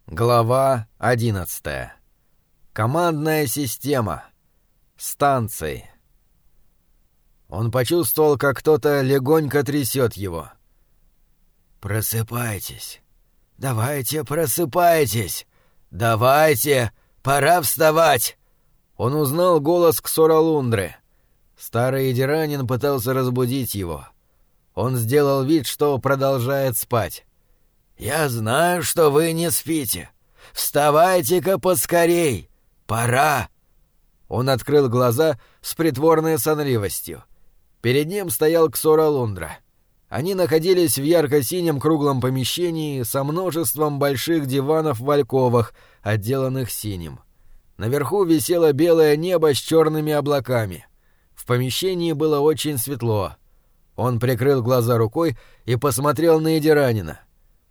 Глава 11. Командная система. Станции. Он почувствовал, как кто-то легонько трясет его. «Просыпайтесь! Давайте, просыпайтесь! Давайте! Пора вставать!» Он узнал голос Ксоралундры. Старый Идиранин пытался разбудить его. Он сделал вид, что продолжает спать. «Я знаю, что вы не спите. Вставайте-ка поскорей! Пора!» Он открыл глаза с притворной сонливостью. Перед ним стоял Ксоралундра. Они находились в ярко-синем круглом помещении со множеством больших диванов в альковах, отделанных синим. Наверху висело белое небо с черными облаками. В помещении было очень светло. Он прикрыл глаза рукой и посмотрел на Идиранина.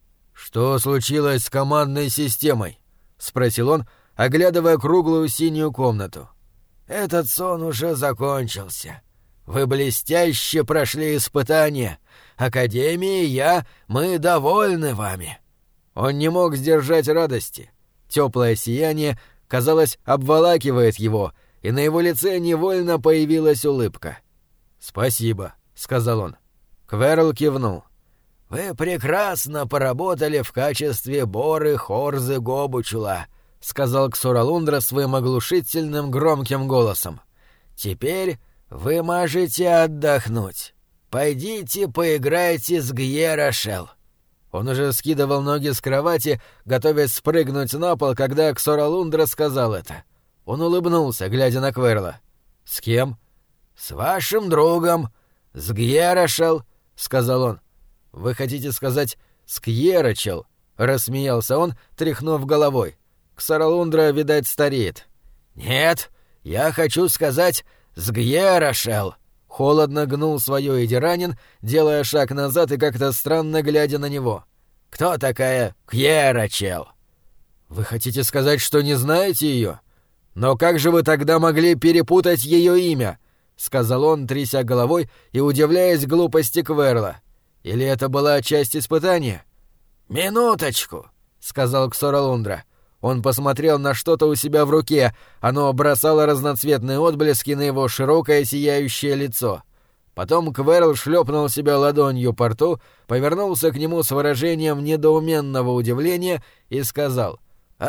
«Что случилось с командной системой?» — спросил он, оглядывая круглую синюю комнату. «Этот сон уже закончился. Вы блестяще прошли испытания. Академия и мы довольны вами». Он не мог сдержать радости. Теплое сияние, казалось, обволакивает его, и на его лице невольно появилась улыбка. «Спасибо», — сказал он. Кверл кивнул. «Вы прекрасно поработали в качестве Боры Хорзы Гобучула», — сказал Ксоралундра своим оглушительным громким голосом. «Теперь вы можете отдохнуть. Пойдите поиграйте с Гьерашел». Он уже скидывал ноги с кровати, готовясь спрыгнуть на пол, когда Ксоралундра сказал это. Он улыбнулся, глядя на Кверла. «С кем?» «С вашим другом, с Гьерашел», — сказал он. «Вы хотите сказать «Скьерачел»?» — рассмеялся он, тряхнув головой. Ксоралундра, видать, стареет. «Нет, я хочу сказать «Сгьерашел». Холодно гнул свое Идиранин, делая шаг назад и как-то странно глядя на него. «Кто такая Кьерачел?» «Вы хотите сказать, что не знаете ее? Но как же вы тогда могли перепутать ее имя?» — сказал он, тряся головой и удивляясь глупости Кверла. «Или это была часть испытания?» «Минуточку», — сказал Ксоралундра. Он посмотрел на что-то у себя в руке, оно бросало разноцветные отблески на его широкое сияющее лицо. Потом Кверл шлепнул себя ладонью по рту, повернулся к нему с выражением недоуменного удивления и сказал: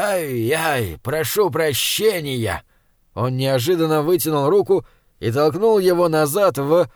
«Ай-яй, прошу прощения!» Он неожиданно вытянул руку и толкнул его назад в...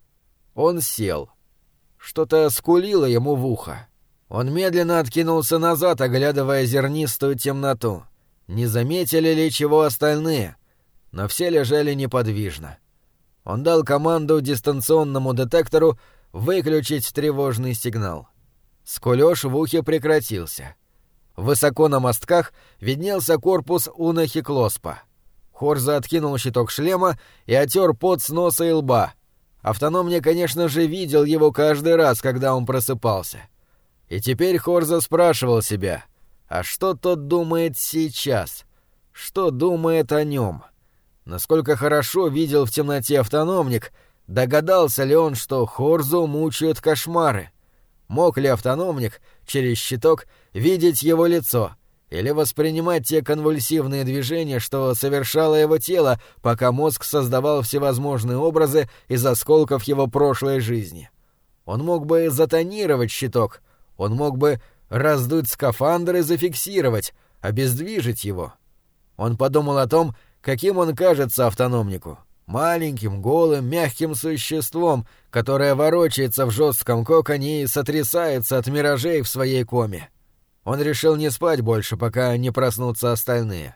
Он сел. Что-то скулило ему в ухо. Он медленно откинулся назад, оглядывая зернистую темноту. Не заметили ли чего остальные? Но все лежали неподвижно. Он дал команду дистанционному детектору выключить тревожный сигнал. Скулёж в ухе прекратился. Высоко на мостках виднелся корпус Унахиклоспа. Хорза откинул щиток шлема и отер пот с носа и лба. Автономник, конечно же, видел его каждый раз, когда он просыпался. И теперь Хорза спрашивал себя, а что тот думает сейчас? Что думает о нем? Насколько хорошо видел в темноте автономник, догадался ли он, что Хорзу мучают кошмары? Мог ли автономник через щиток видеть его лицо или воспринимать те конвульсивные движения, что совершало его тело, пока мозг создавал всевозможные образы из осколков его прошлой жизни? Он мог бы затонировать щиток, он мог бы раздуть скафандр и зафиксировать, обездвижить его. Он подумал о том, каким он кажется автономнику. Маленьким, голым, мягким существом, которое ворочается в жестком коконе и сотрясается от миражей в своей коме. Он решил не спать больше, пока не проснутся остальные.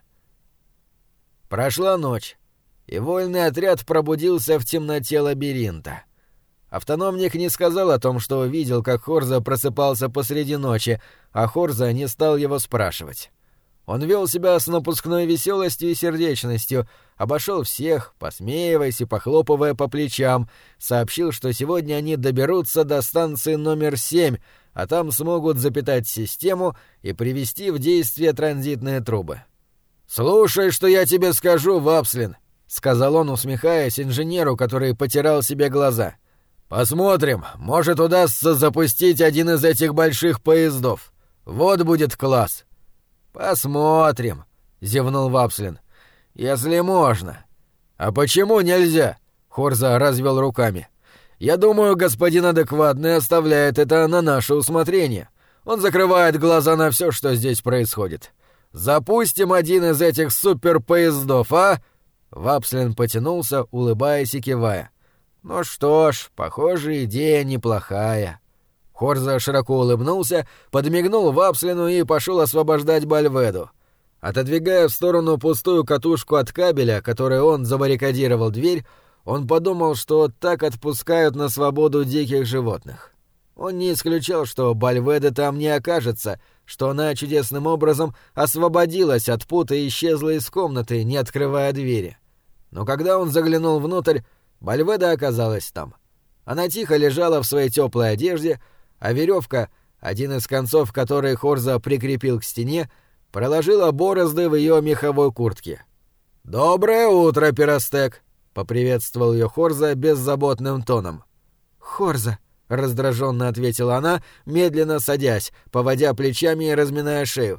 Прошла ночь, и вольный отряд пробудился в темноте лабиринта. Автономник не сказал о том, что видел, как Хорза просыпался посреди ночи, а Хорза не стал его спрашивать. Он вел себя с напускной веселостью и сердечностью, обошел всех, посмеиваясь и похлопывая по плечам, сообщил, что сегодня они доберутся до станции номер 7, а там смогут запитать систему и привести в действие транзитные трубы. «Слушай, что я тебе скажу, Вапслин», — сказал он, усмехаясь инженеру, который потирал себе глаза. «Посмотрим, может, удастся запустить один из этих больших поездов. Вот будет класс». «Посмотрим», — зевнул Вапслин. «Если можно». «А почему нельзя?» — Хорза развел руками. «Я думаю, господин адекватный оставляет это на наше усмотрение. Он закрывает глаза на все, что здесь происходит. Запустим один из этих суперпоездов, а?» Вапслин потянулся, улыбаясь и кивая. «Ну что ж, похоже, идея неплохая». Хорза широко улыбнулся, подмигнул Вапслину и пошел освобождать Бальведу. Отодвигая в сторону пустую катушку от кабеля, которой он забаррикадировал дверь, он подумал, что так отпускают на свободу диких животных. Он не исключал, что Бальведа там не окажется, что она чудесным образом освободилась от пута и исчезла из комнаты, не открывая двери. Но когда он заглянул внутрь, Бальведа оказалась там. Она тихо лежала в своей теплой одежде, а веревка, один из концов которой Хорза прикрепил к стене, проложила борозды в ее меховой куртке. «Доброе утро, Пиростек!» — поприветствовал ее Хорза беззаботным тоном. «Хорза!» — раздраженно ответила она, медленно садясь, поводя плечами и разминая шею.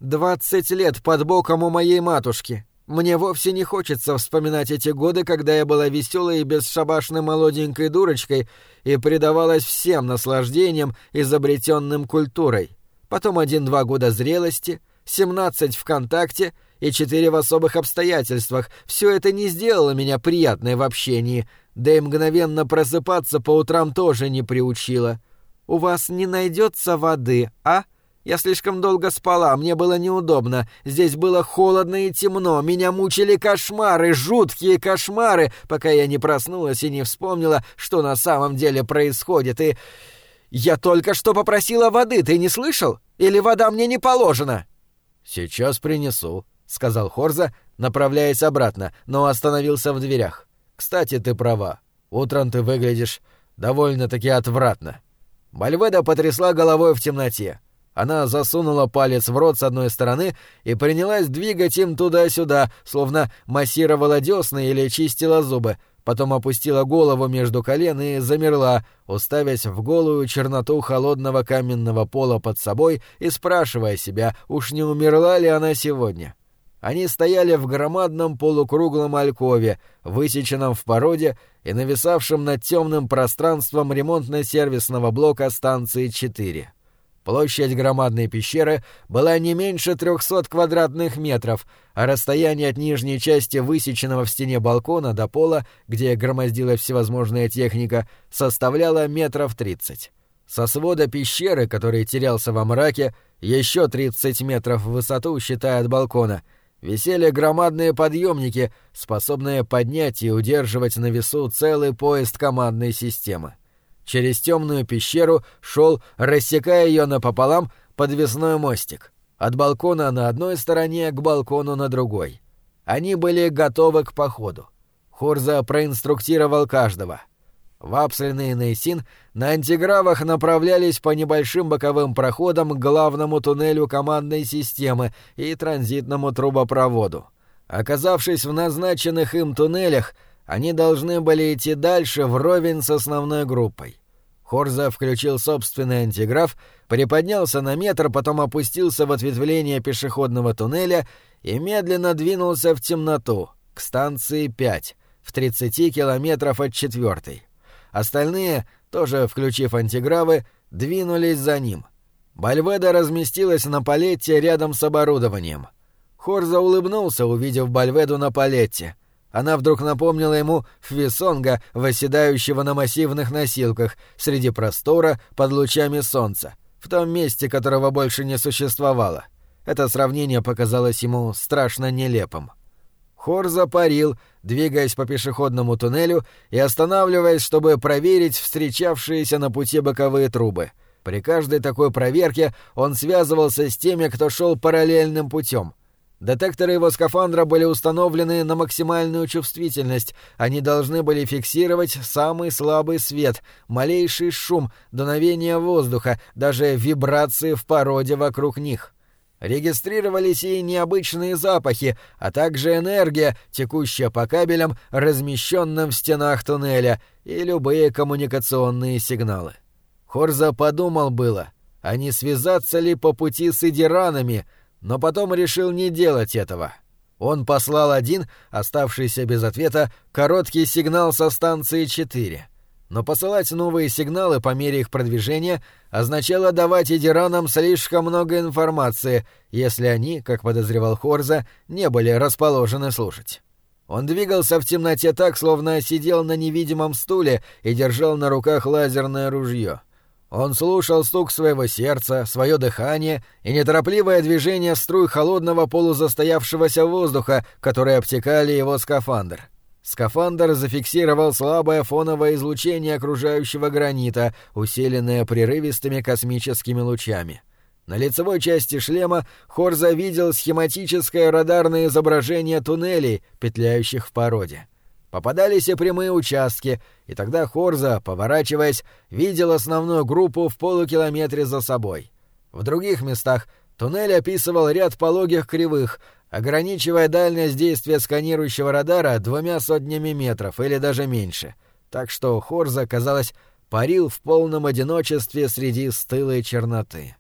20 лет под боком у моей матушки. Мне вовсе не хочется вспоминать эти годы, когда я была веселой и бесшабашной молоденькой дурочкой и предавалась всем наслаждениям, изобретенным культурой. Потом 1-2 года зрелости, 17 ВКонтакте и 4 в особых обстоятельствах. Все это не сделало меня приятной в общении, да и мгновенно просыпаться по утрам тоже не приучило. У вас не найдется воды, а? Я слишком долго спала, мне было неудобно. Здесь было холодно и темно, меня мучили кошмары, жуткие кошмары, пока я не проснулась и не вспомнила, что на самом деле происходит. И я только что попросила воды, ты не слышал? Или вода мне не положена?» «Сейчас принесу», — сказал Хорза, направляясь обратно, но остановился в дверях. «Кстати, ты права. Утром ты выглядишь довольно-таки отвратно». Бальведа потрясла головой в темноте. Она засунула палец в рот с одной стороны и принялась двигать им туда-сюда, словно массировала десны или чистила зубы, потом опустила голову между колен и замерла, уставясь в голую черноту холодного каменного пола под собой и спрашивая себя, уж не умерла ли она сегодня. Они стояли в громадном полукруглом алькове, высеченном в породе и нависавшем над темным пространством ремонтно-сервисного блока станции 4. Площадь громадной пещеры была не меньше 300 квадратных метров, а расстояние от нижней части высеченного в стене балкона до пола, где громоздилась всевозможная техника, составляло 30 метров. Со свода пещеры, который терялся во мраке, еще 30 метров в высоту, считая от балкона, висели громадные подъемники, способные поднять и удерживать на весу целый поезд командной системы. Через темную пещеру шел, рассекая ее напополам, подвесной мостик. От балкона на одной стороне к балкону на другой. Они были готовы к походу. Хорза проинструктировал каждого. Вапслин и Нейсин на антигравах направлялись по небольшим боковым проходам к главному туннелю командной системы и транзитному трубопроводу. Оказавшись в назначенных им туннелях, они должны были идти дальше вровень с основной группой. Хорза включил собственный антиграф, приподнялся на метр, потом опустился в ответвление пешеходного туннеля и медленно двинулся в темноту, к станции 5, в 30 километров от 4-й. Остальные, тоже включив антигравы, двинулись за ним. Бальведа разместилась на палетте рядом с оборудованием. Хорза улыбнулся, увидев Бальведу на палетте. Она вдруг напомнила ему Фвисонга, восседающего на массивных носилках, среди простора, под лучами солнца, в том месте, которого больше не существовало. Это сравнение показалось ему страшно нелепым. Хорза парил, двигаясь по пешеходному туннелю и останавливаясь, чтобы проверить встречавшиеся на пути боковые трубы. При каждой такой проверке он связывался с теми, кто шел параллельным путем. Детекторы его скафандра были установлены на максимальную чувствительность. Они должны были фиксировать самый слабый свет, малейший шум, дуновение воздуха, даже вибрации в породе вокруг них. Регистрировались и необычные запахи, а также энергия, текущая по кабелям, размещенным в стенах туннеля, и любые коммуникационные сигналы. Хорза подумал было, а не связаться ли по пути с идиранами, но потом решил не делать этого. Он послал один, оставшийся без ответа, короткий сигнал со станции 4. Но посылать новые сигналы по мере их продвижения означало давать Идиранам слишком много информации, если они, как подозревал Хорза, не были расположены слушать. Он двигался в темноте так, словно сидел на невидимом стуле и держал на руках лазерное ружье. Он слушал стук своего сердца, свое дыхание и неторопливое движение струй холодного полузастоявшегося воздуха, которые обтекали его скафандр. Скафандр зафиксировал слабое фоновое излучение окружающего гранита, усиленное прерывистыми космическими лучами. На лицевой части шлема Хорза видел схематическое радарное изображение туннелей, петляющих в породе. Попадались и прямые участки, и тогда Хорза, поворачиваясь, видел основную группу в полукилометре за собой. В других местах туннель описывал ряд пологих кривых, ограничивая дальность действия сканирующего радара 200 метров или даже меньше, так что Хорза, казалось, парил в полном одиночестве среди стылой черноты.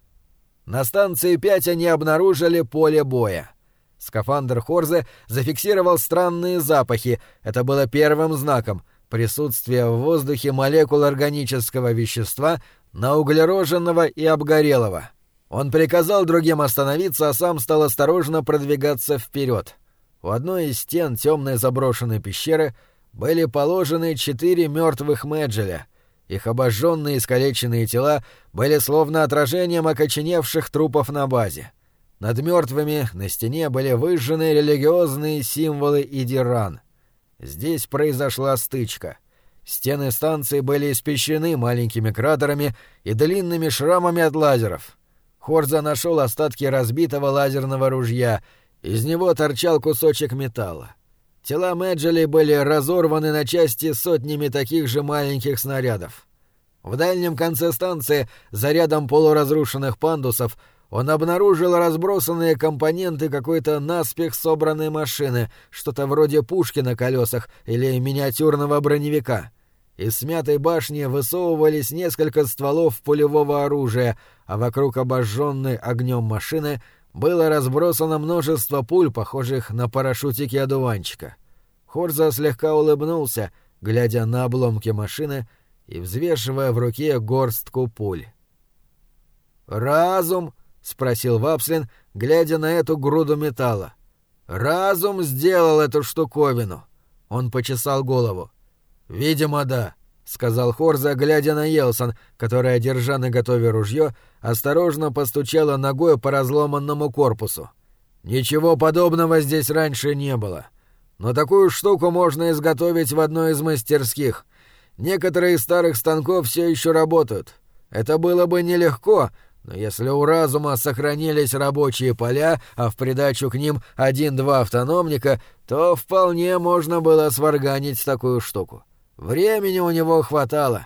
На станции 5 они обнаружили поле боя. Скафандр Хорзы зафиксировал странные запахи, это было первым знаком — присутствие в воздухе молекул органического вещества, науглероженного и обгорелого. Он приказал другим остановиться, а сам стал осторожно продвигаться вперед. У одной из стен темной заброшенной пещеры были положены 4 мертвых Мэджеля. Их обожженные и искалеченные тела были словно отражением окоченевших трупов на базе. Над мертвыми на стене были выжжены религиозные символы Идиран. Здесь произошла стычка. Стены станции были испещрены маленькими кратерами и длинными шрамами от лазеров. Хорза нашел остатки разбитого лазерного ружья, из него торчал кусочек металла. Тела Мэджелей были разорваны на части сотнями таких же маленьких снарядов. В дальнем конце станции, за рядом полуразрушенных пандусов, он обнаружил разбросанные компоненты какой-то наспех собранной машины, что-то вроде пушки на колесах или миниатюрного броневика. Из смятой башни высовывались несколько стволов пулевого оружия, а вокруг обожженной огнем машины было разбросано множество пуль, похожих на парашютики одуванчика. Хорза слегка улыбнулся, глядя на обломки машины и взвешивая в руке горстку пуль. «Разум?» — спросил Вапслин, глядя на эту груду металла. «Разум сделал эту штуковину». Он почесал голову. «Видимо, да», — сказал Хорза, глядя на Йелсон, которая, держа наготове ружье, осторожно постучала ногой по разломанному корпусу. «Ничего подобного здесь раньше не было. Но такую штуку можно изготовить в одной из мастерских. Некоторые из старых станков все еще работают. Это было бы нелегко, но если у разума сохранились рабочие поля, а в придачу к ним 1-2 автономника, то вполне можно было сварганить такую штуку. Времени у него хватало».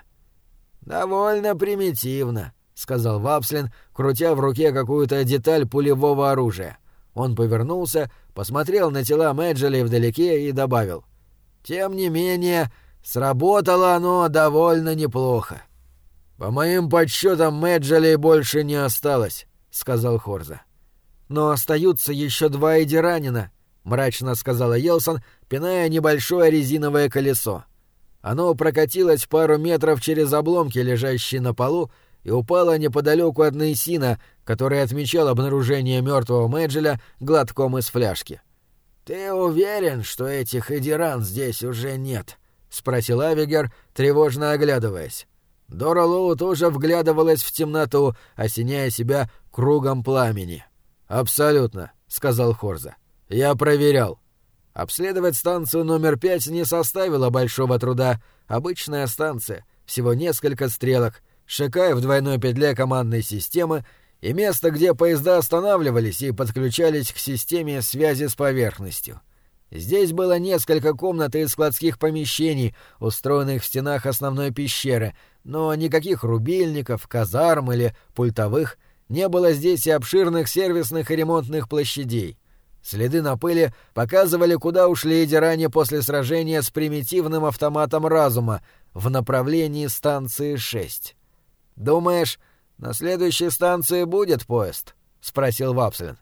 «Довольно примитивно», — сказал Вапслин, крутя в руке какую-то деталь пулевого оружия. Он повернулся, посмотрел на тела Мэджелей вдалеке и добавил: «Тем не менее, сработало оно довольно неплохо». «По моим подсчетам, Мэджелей больше не осталось», — сказал Хорза. «Но остаются еще 2 Идиранина», — мрачно сказала Йелсон, пиная небольшое резиновое колесо. Оно прокатилось пару метров через обломки, лежащие на полу, и упало неподалеку от Нейсина, который отмечал обнаружение мертвого Мэджеля глотком из фляжки. «Ты уверен, что этих Идиран здесь уже нет?» — спросил Авигер, тревожно оглядываясь. Дора Лоу тоже вглядывалась в темноту, осеняя себя кругом пламени. «Абсолютно», — сказал Хорза. «Я проверял». Обследовать станцию номер 5 не составило большого труда. Обычная станция, всего несколько стрелок, шикай в двойной петле командной системы и место, где поезда останавливались и подключались к системе связи с поверхностью. Здесь было несколько комнат и складских помещений, устроенных в стенах основной пещеры, но никаких рубильников, казарм или пультовых, не было здесь и обширных сервисных и ремонтных площадей. Следы на пыли показывали, куда ушли Идиране после сражения с примитивным автоматом разума в направлении станции 6. «Думаешь, на следующей станции будет поезд?» — спросил Вапслин.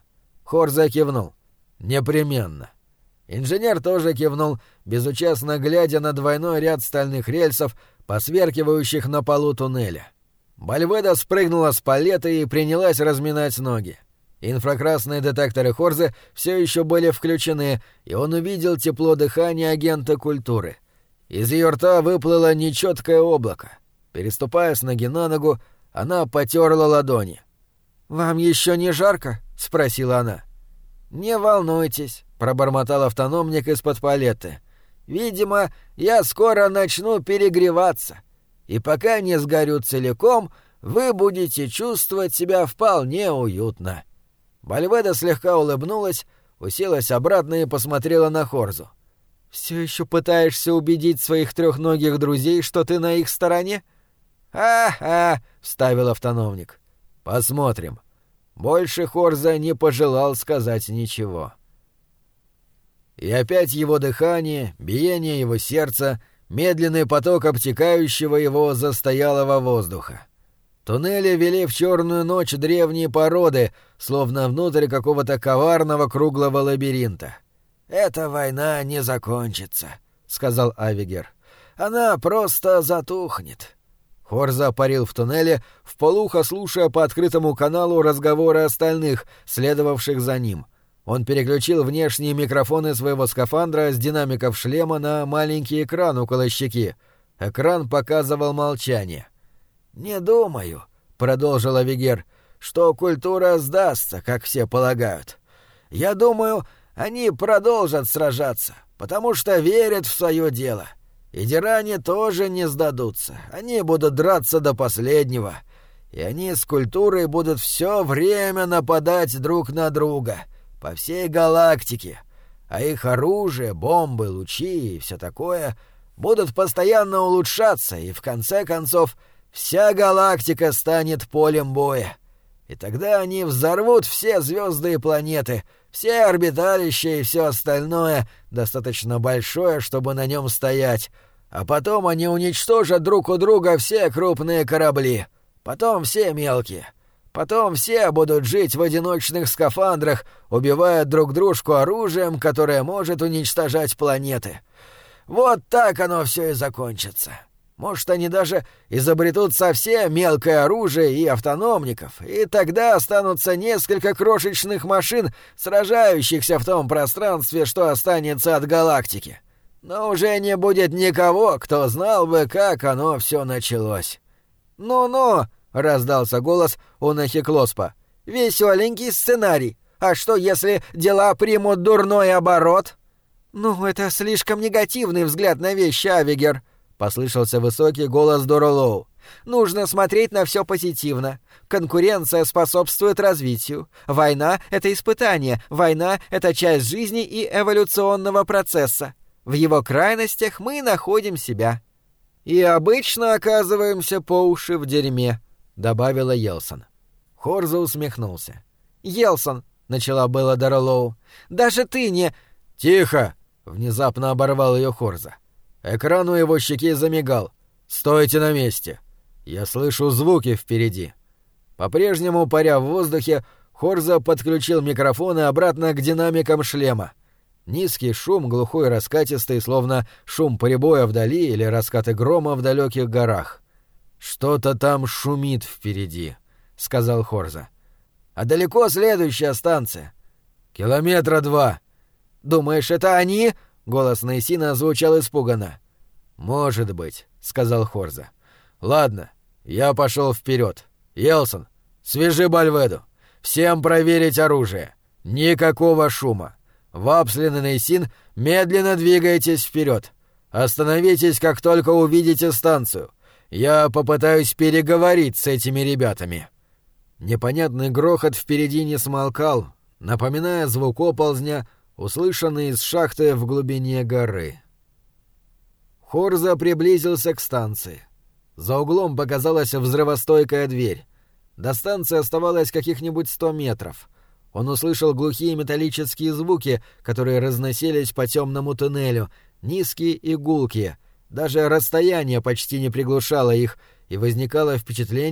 Хорза кивнул. «Непременно». Инженер тоже кивнул, безучастно глядя на двойной ряд стальных рельсов, посверкивающих на полу туннеля. Бальведа спрыгнула с палеты и принялась разминать ноги. Инфракрасные детекторы Хорзы все еще были включены, и он увидел тепло дыхания агента культуры. Из ее рта выплыло нечеткое облако. Переступая с ноги на ногу, она потерла ладони. «Вам еще не жарко?» — спросила она. «Не волнуйтесь», — пробормотал автономник из-под палеты. «Видимо, я скоро начну перегреваться, и пока не сгорю целиком, вы будете чувствовать себя вполне уютно». Бальведа слегка улыбнулась, уселась обратно и посмотрела на Хорзу. «Все еще пытаешься убедить своих трехногих друзей, что ты на их стороне?» «Ага», — вставил автономник. «Посмотрим». Больше Хорза не пожелал сказать ничего. И опять его дыхание, биение его сердца, медленный поток обтекающего его застоялого воздуха. Туннели вели в черную ночь древние породы, словно внутрь какого-то коварного круглого лабиринта. «Эта война не закончится», — сказал Авигер. «Она просто затухнет». Хорза парил в туннеле, вполуха слушая по открытому каналу разговоры остальных, следовавших за ним. Он переключил внешние микрофоны своего скафандра с динамиков шлема на маленький экран около щеки. Экран показывал молчание. «Не думаю», — продолжил Авигер, — «что культура сдастся, как все полагают. Я думаю, они продолжат сражаться, потому что верят в свое дело. И диране тоже не сдадутся, они будут драться до последнего. И они с культурой будут все время нападать друг на друга, по всей галактике. А их оружие, бомбы, лучи и все такое будут постоянно улучшаться, и в конце концов вся галактика станет полем боя. И тогда они взорвут все звезды и планеты, все орбиталища и все остальное, достаточно большое, чтобы на нем стоять. А потом они уничтожат друг у друга все крупные корабли. Потом все мелкие. Потом все будут жить в одиночных скафандрах, убивая друг дружку оружием, которое может уничтожать планеты. Вот так оно все и закончится. Может, они даже изобретут совсем мелкое оружие и автономников, и тогда останутся несколько крошечных машин, сражающихся в том пространстве, что останется от галактики. Но уже не будет никого, кто знал бы, как оно все началось. «Ну-ну», — раздался голос у Нахиклоспа, — «веселенький сценарий. А что, если дела примут дурной оборот?» «Ну, это слишком негативный взгляд на вещи, Авигер», — послышался высокий голос Доролоу. «Нужно смотреть на все позитивно. Конкуренция способствует развитию. Война — это испытание. Война — это часть жизни и эволюционного процесса. В его крайностях мы находим себя». «И обычно оказываемся по уши в дерьме», — добавила Елсон. Хорза усмехнулся. «Елсон», — начала было Доролоу, — «даже ты не...» «Тихо!» — внезапно оборвал ее Хорза. Экран у его щеки замигал. «Стойте на месте! Я слышу звуки впереди!» По-прежнему, паря в воздухе, Хорза подключил микрофоны обратно к динамикам шлема. Низкий шум, глухой и раскатистый, словно шум прибоя вдали или раскаты грома в далеких горах. «Что-то там шумит впереди», — сказал Хорза. «А далеко следующая станция?» 2 километра. «Думаешь, это они?» — голос Нейсина звучал испуганно. «Может быть», — сказал Хорза. «Ладно, я пошел вперед. Елсон, свяжи Бальведу. Всем проверить оружие. Никакого шума. Вапслин и Нейсин, медленно двигайтесь вперед. Остановитесь, как только увидите станцию. Я попытаюсь переговорить с этими ребятами». Непонятный грохот впереди не смолкал, напоминая звук оползня, услышанный из шахты в глубине горы. Хорза приблизился к станции. За углом показалась взрывостойкая дверь. До станции оставалось каких-нибудь 100 метров. Он услышал глухие металлические звуки, которые разносились по темному туннелю, низкие и гулкие. Даже расстояние почти не приглушало их, и возникало впечатление,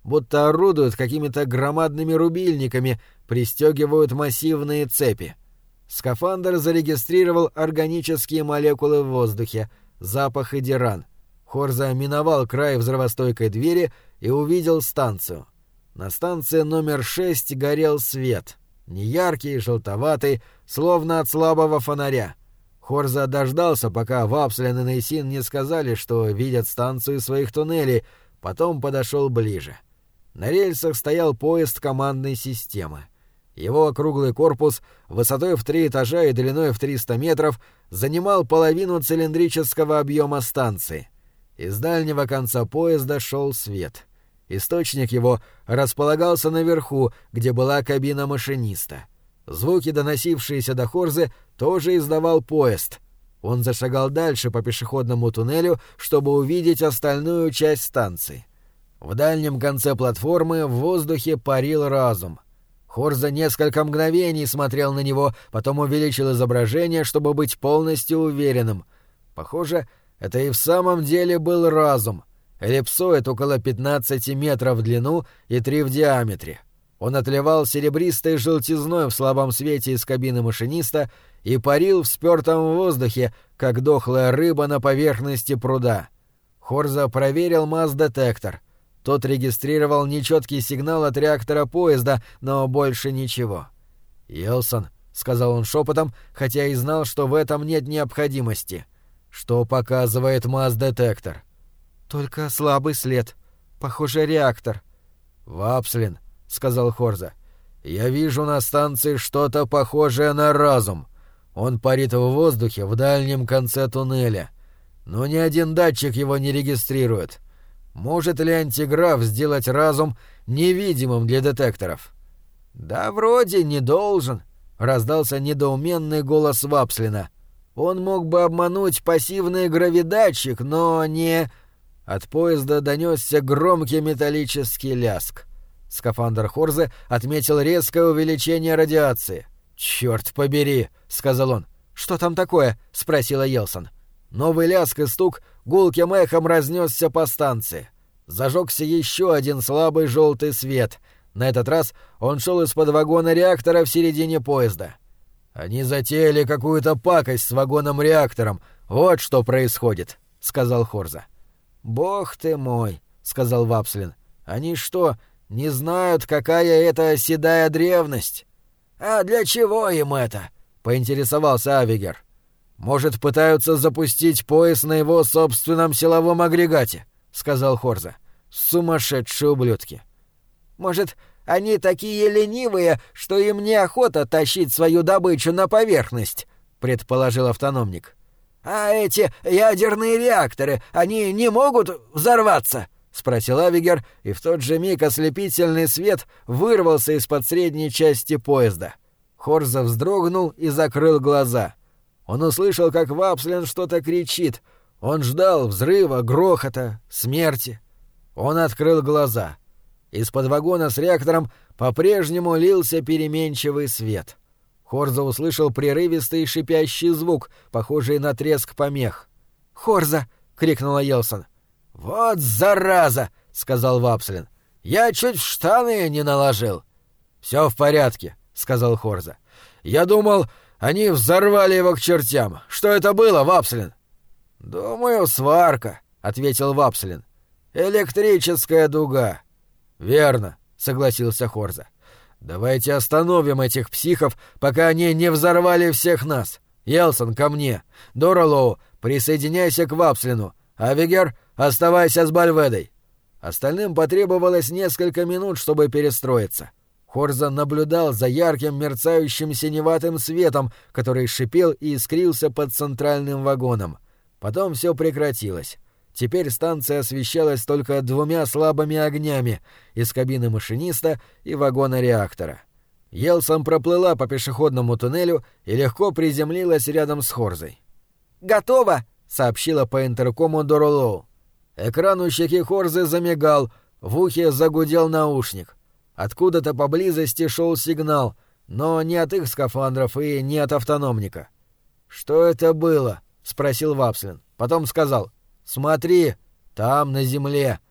будто орудуют какими-то громадными рубильниками, пристегивают массивные цепи. Скафандр зарегистрировал органические молекулы в воздухе, запах эдиран. Хорза миновал край взрывостойкой двери и увидел станцию. На станции номер 6 горел свет. Неяркий, желтоватый, словно от слабого фонаря. Хорза дождался, пока Вапслин и Нейсин не сказали, что видят станцию из своих туннелей, потом подошел ближе. На рельсах стоял поезд командной системы. Его округлый корпус, высотой в 3 этажа и длиной в 300 метров, занимал половину цилиндрического объема станции. Из дальнего конца поезда шел свет. Источник его располагался наверху, где была кабина машиниста. Звуки, доносившиеся до Хорзы, тоже издавал поезд. Он зашагал дальше по пешеходному туннелю, чтобы увидеть остальную часть станции. В дальнем конце платформы в воздухе парил разум. Хорза несколько мгновений смотрел на него, потом увеличил изображение, чтобы быть полностью уверенным. Похоже, это и в самом деле был разум. Эллипсоид около 15 метров в длину и 3 в диаметре. Он отливал серебристой желтизной в слабом свете из кабины машиниста и парил в спёртом воздухе, как дохлая рыба на поверхности пруда. Хорза проверил масс-детектор. Тот регистрировал нечёткий сигнал от реактора поезда, но больше ничего. «Елсон», — сказал он шёпотом, хотя и знал, что в этом нет необходимости. «Что показывает масс-детектор?» «Только слабый след. Похоже, реактор». «Вапслин», — сказал Хорза, — «я вижу на станции что-то похожее на разум. Он парит в воздухе в дальнем конце туннеля. Но ни один датчик его не регистрирует. Может ли антиграф сделать разум невидимым для детекторов?» «Да вроде не должен», — раздался недоуменный голос Вапслина. «Он мог бы обмануть пассивный гравидатчик, но не...» От поезда донесся громкий металлический лязг. Скафандр Хорзы отметил резкое увеличение радиации. «Чёрт побери!» — сказал он. «Что там такое?» — спросила Елсон. Новый лязг и стук гулким эхом разнесся по станции. Зажегся еще один слабый желтый свет. На этот раз он шел из-под вагона реактора в середине поезда. «Они затеяли какую-то пакость с вагоном-реактором. Вот что происходит», — сказал Хорза. «Бог ты мой», — сказал Вапслин. «Они что, не знают, какая это седая древность?» «А для чего им это?» — поинтересовался Авигер. «Может, пытаются запустить поезд на его собственном силовом агрегате», — сказал Хорза. «Сумасшедшие ублюдки». «Может, они такие ленивые, что им неохота тащить свою добычу на поверхность», — предположил автономник. «А эти ядерные реакторы, они не могут взорваться?» — спросил Авигер, и в тот же миг ослепительный свет вырвался из-под средней части поезда. Хорза вздрогнул и закрыл глаза. Он услышал, как Вапслин что-то кричит. Он ждал взрыва, грохота, смерти. Он открыл глаза. Из-под вагона с реактором по-прежнему лился переменчивый свет. Хорза услышал прерывистый шипящий звук, похожий на треск помех. «Хорза!» — крикнула Елсон. «Вот зараза!» — сказал Вапслин. «Я чуть в штаны не наложил». «Всё в порядке», — сказал Хорза. «Я думал, они взорвали его к чертям. Что это было, Вапслин?» «Думаю, сварка», — ответил Вапслин. «Электрическая дуга». «Верно», — согласился Хорза. «Давайте остановим этих психов, пока они не взорвали всех нас. Елсон, ко мне. Доролоу, присоединяйся к Вапслину. Авигер, оставайся с Бальведой». Остальным потребовалось несколько минут, чтобы перестроиться. Хорза наблюдал за ярким мерцающим синеватым светом, который шипел и искрился под центральным вагоном. Потом все прекратилось. Теперь станция освещалась только 2 слабыми огнями — из кабины машиниста и вагона реактора. Елсон проплыла по пешеходному туннелю и легко приземлилась рядом с Хорзой. «Готово!» — сообщила по интеркому Доролоу. Экран у щеки Хорзы замигал, в ухе загудел наушник. Откуда-то поблизости шел сигнал, но не от их скафандров и не от автономника. «Что это было?» — спросил Вапслин. Потом сказал: «Смотри, там, на земле».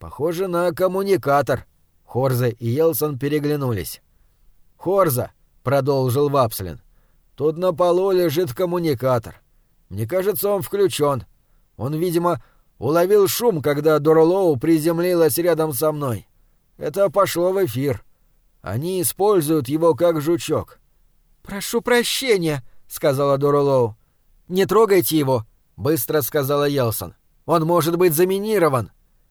«Похоже на коммуникатор». Хорза и Йелсон переглянулись. «Хорза», — продолжил Вапслин, — «тут на полу лежит коммуникатор. Мне кажется, он включен. Он, видимо, уловил шум, когда Доролоу приземлилась рядом со мной. Это пошло в эфир. Они используют его как жучок». «Прошу прощения», — сказала Доролоу. «Не трогайте его», — быстро сказала Йелсон. «Он может быть заминирован».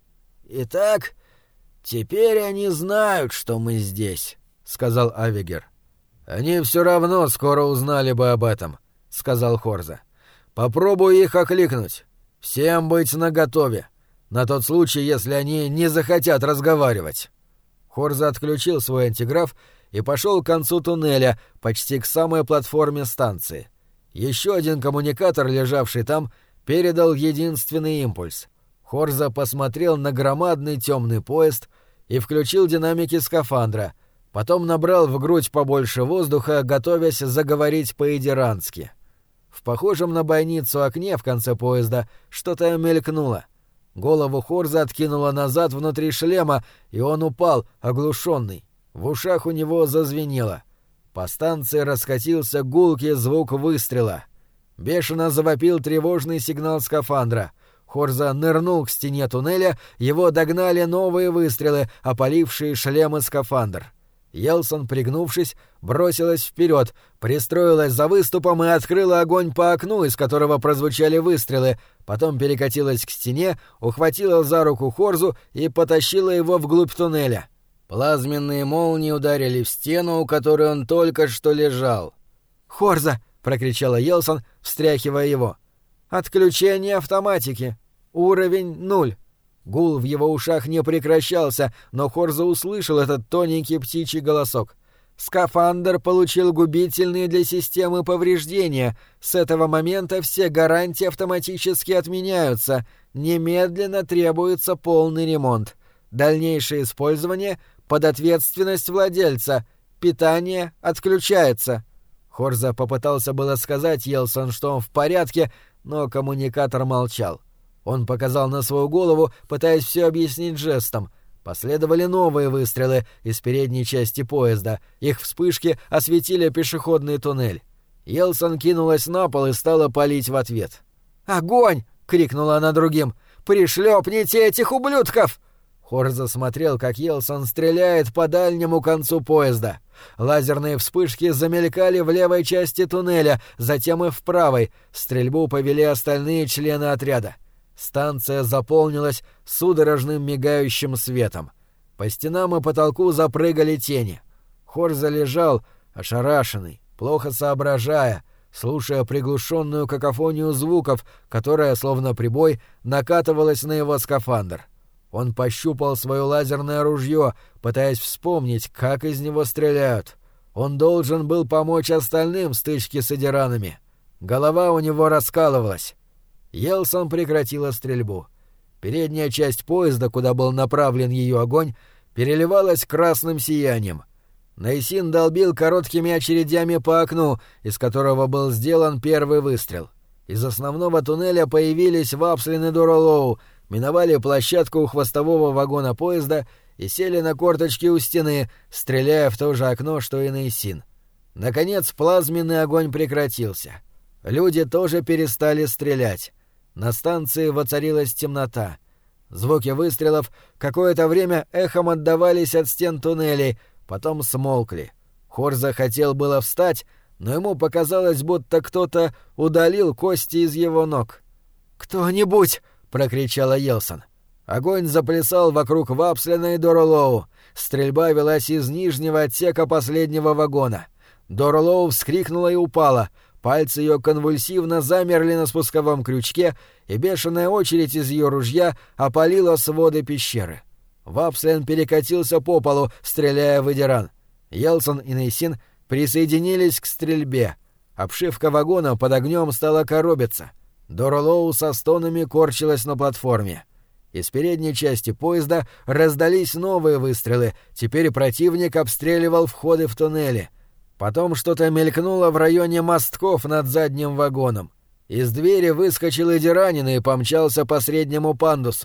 «Итак, теперь они знают, что мы здесь», — сказал Авигер. «Они все равно скоро узнали бы об этом», — сказал Хорза. «Попробуй их окликнуть. Всем быть наготове, на тот случай, если они не захотят разговаривать». Хорза отключил свой антиграф и пошел к концу туннеля, почти к самой платформе станции. Еще один коммуникатор, лежавший там, передал единственный импульс. Хорза посмотрел на громадный темный поезд и включил динамики скафандра, потом набрал в грудь побольше воздуха, готовясь заговорить по-идирански. В похожем на бойницу окне в конце поезда что-то мелькнуло. Голову Хорза откинуло назад внутри шлема, и он упал, оглушенный. В ушах у него зазвенело. По станции раскатился гулкий звук выстрела. Бешено завопил тревожный сигнал скафандра. Хорза нырнул к стене туннеля, его догнали новые выстрелы, опалившие шлем и скафандр. Йелсон, пригнувшись, бросилась вперед, пристроилась за выступом и открыла огонь по окну, из которого прозвучали выстрелы, потом перекатилась к стене, ухватила за руку Хорзу и потащила его вглубь туннеля. Плазменные молнии ударили в стену, у которой он только что лежал. «Хорза!» — прокричала Йелсон, встряхивая его. «Отключение автоматики. Уровень 0». Гул в его ушах не прекращался, но Хорза услышал этот тоненький птичий голосок. «Скафандр получил губительные для системы повреждения. С этого момента все гарантии автоматически отменяются. Немедленно требуется полный ремонт. Дальнейшее использование под ответственность владельца. Питание отключается». Хорза попытался было сказать Йелсон, что он в порядке, но коммуникатор молчал. Он показал на свою голову, пытаясь все объяснить жестом. Последовали новые выстрелы из передней части поезда. Их вспышки осветили пешеходный туннель. Йелсон кинулась на пол и стала палить в ответ. «Огонь!» — крикнула она другим. «Пришлепните этих ублюдков!» Хорза смотрел, как Йелсон стреляет по дальнему концу поезда. Лазерные вспышки замелькали в левой части туннеля, затем и в правой. Стрельбу повели остальные члены отряда. Станция заполнилась судорожным мигающим светом. По стенам и потолку запрыгали тени. Хорза лежал, ошарашенный, плохо соображая, слушая приглушенную какофонию звуков, которая, словно прибой, накатывалась на его скафандр. Он пощупал свое лазерное ружье, пытаясь вспомнить, как из него стреляют. Он должен был помочь остальным в стычке с идиранами. Голова у него раскалывалась. Йелсон прекратила стрельбу. Передняя часть поезда, куда был направлен ее огонь, переливалась красным сиянием. Нейсин долбил короткими очередями по окну, из которого был сделан первый выстрел. Из основного туннеля появились Вапслин и Доролоу, миновали площадку у хвостового вагона поезда и сели на корточки у стены, стреляя в то же окно, что и Нейсин. Наконец плазменный огонь прекратился. Люди тоже перестали стрелять. На станции воцарилась темнота. Звуки выстрелов какое-то время эхом отдавались от стен туннелей, потом смолкли. Хорза хотел было встать, но ему показалось, будто кто-то удалил кости из его ног. «Кто-нибудь!» — прокричала Йелсон. Огонь заплясал вокруг Вапслина и Доролоу. Стрельба велась из нижнего отсека последнего вагона. Доролоу вскрикнула и упала. Пальцы ее конвульсивно замерли на спусковом крючке, и бешеная очередь из ее ружья опалила своды пещеры. Вапслин перекатился по полу, стреляя в идиран. Йелсон и Нейсин присоединились к стрельбе. Обшивка вагона под огнем стала коробиться. Доролоу со стонами корчилась на платформе. Из передней части поезда раздались новые выстрелы. Теперь противник обстреливал входы в туннели. Потом что-то мелькнуло в районе мостков над задним вагоном. Из двери выскочил идиранин и помчался по среднему пандусу.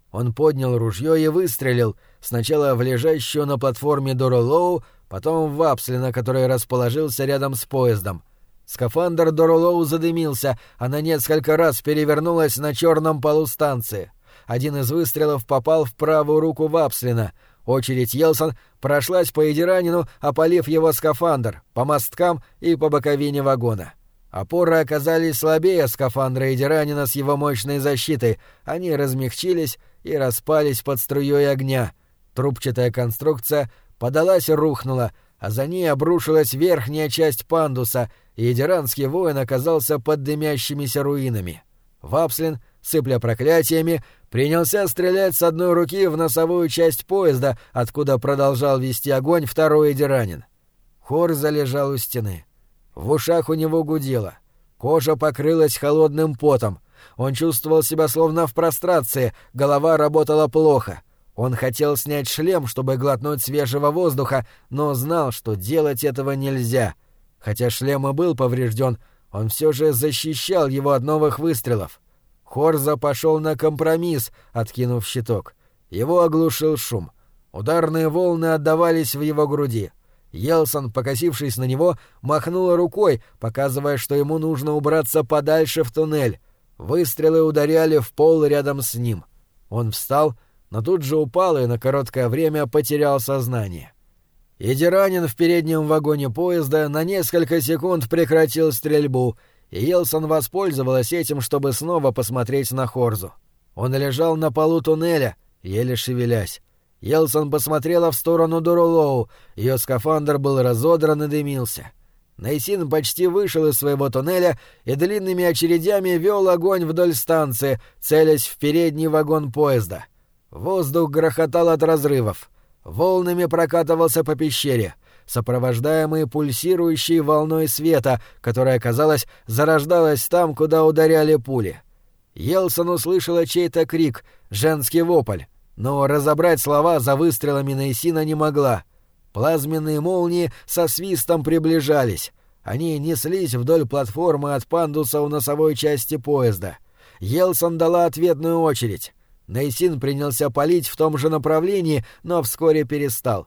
Он поднял ружье и выстрелил, сначала в лежащую на платформе Доролоу, потом в Вапслина, который расположился рядом с поездом. Скафандр Доролоу задымился, она несколько раз перевернулась на черном полу станции. Один из выстрелов попал в правую руку Вапслина. Очередь Йелсон прошлась по Эдиранину, опалив его скафандр, по мосткам и по боковине вагона. Опоры оказались слабее скафандра Эдиранина с его мощной защитой. Они размягчились и распались под струей огня. Трубчатая конструкция подалась и рухнула, а за ней обрушилась верхняя часть пандуса, и эдиранский воин оказался под дымящимися руинами. Вапслин, сыпля проклятиями, принялся стрелять с одной руки в носовую часть поезда, откуда продолжал вести огонь второй эдиранин. Хорза лежал у стены. В ушах у него гудело. Кожа покрылась холодным потом. Он чувствовал себя словно в прострации, голова работала плохо. Он хотел снять шлем, чтобы глотнуть свежего воздуха, но знал, что делать этого нельзя. Хотя шлем и был поврежден, он все же защищал его от новых выстрелов. Хорза пошел на компромисс, откинув щиток. Его оглушил шум. Ударные волны отдавались в его груди. Йелсон, покосившись на него, махнула рукой, показывая, что ему нужно убраться подальше в туннель. Выстрелы ударяли в пол рядом с ним. Он встал, но тут же упал и на короткое время потерял сознание. Эдиранин в переднем вагоне поезда на несколько секунд прекратил стрельбу, и Йелсон воспользовалась этим, чтобы снова посмотреть на Хорзу. Он лежал на полу туннеля, еле шевелясь. Йелсон посмотрела в сторону Доролоу, ее скафандр был разодран и дымился. Нейсин почти вышел из своего туннеля и длинными очередями вел огонь вдоль станции, целясь в передний вагон поезда. Воздух грохотал от разрывов. Волнами прокатывался по пещере, сопровождаемый пульсирующей волной света, которая, казалось, зарождалась там, куда ударяли пули. Йелсон услышала чей-то крик, женский вопль, но разобрать слова за выстрелами Нейсина не могла. Плазменные молнии со свистом приближались. Они неслись вдоль платформы от пандуса у носовой части поезда. Йелсон дала ответную очередь. Нейсин принялся палить в том же направлении, но вскоре перестал.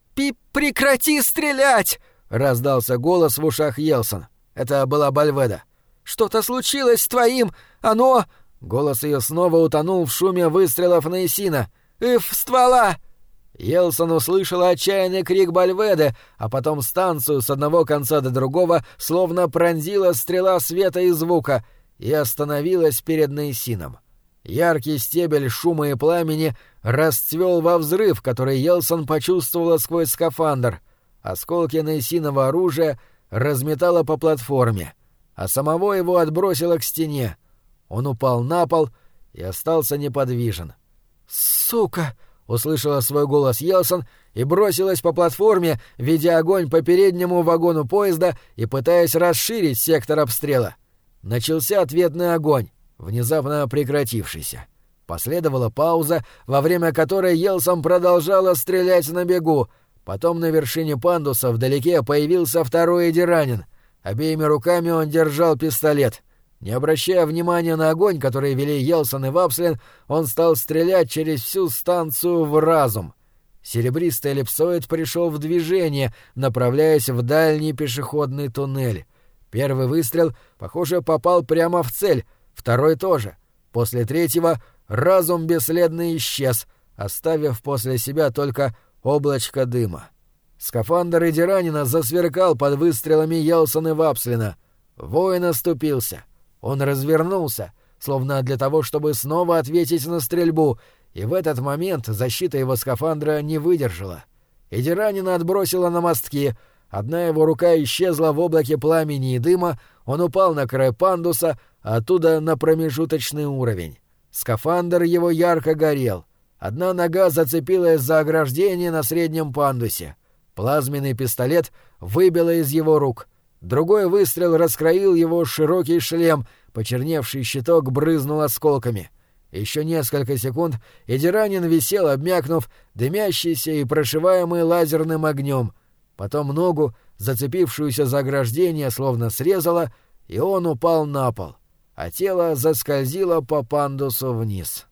«Прекрати стрелять!» — раздался голос в ушах Йелсон. Это была Бальведа. «Что-то случилось с твоим... Оно...» Голос ее снова утонул в шуме выстрелов Нейсина. «Ствола!» Йелсон услышала отчаянный крик Бальведы, а потом станцию с одного конца до другого словно пронзила стрела света и звука и остановилась перед Нейсином. Яркий стебель шума и пламени расцвел во взрыв, который Йелсон почувствовала сквозь скафандр. Осколки Нейсинова оружия разметало по платформе, а самого его отбросило к стене. Он упал на пол и остался неподвижен. «Сука!» — услышала свой голос Йелсон и бросилась по платформе, ведя огонь по переднему вагону поезда и пытаясь расширить сектор обстрела. Начался ответный огонь, внезапно прекратившийся. Последовала пауза, во время которой Йелсон продолжала стрелять на бегу. Потом на вершине пандуса вдалеке появился второй эдиранин. Обеими руками он держал пистолет. Не обращая внимания на огонь, который вели Йелсон и Вапслин, он стал стрелять через всю станцию в разум. Серебристый эллипсоид пришел в движение, направляясь в дальний пешеходный туннель. Первый выстрел, похоже, попал прямо в цель, второй тоже. После третьего разум бесследно исчез, оставив после себя только облачко дыма. Скафандр эдиранина засверкал под выстрелами Йелсона и Вапслина. Воин оступился. Он развернулся, словно для того, чтобы снова ответить на стрельбу, и в этот момент защита его скафандра не выдержала. Эдиранина отбросила на мостки, одна его рука исчезла в облаке пламени и дыма, он упал на край пандуса, а оттуда на промежуточный уровень. Скафандр его ярко горел. Одна нога зацепилась за ограждение на среднем пандусе. Плазменный пистолет выбило из его рук. Другой выстрел раскроил его широкий шлем, почерневший щиток брызнул осколками. Еще несколько секунд эдиранин висел, обмякнув, дымящийся и прошиваемый лазерным огнем. Потом ногу, зацепившуюся за ограждение, словно срезало, и он упал на пол, а тело заскользило по пандусу вниз.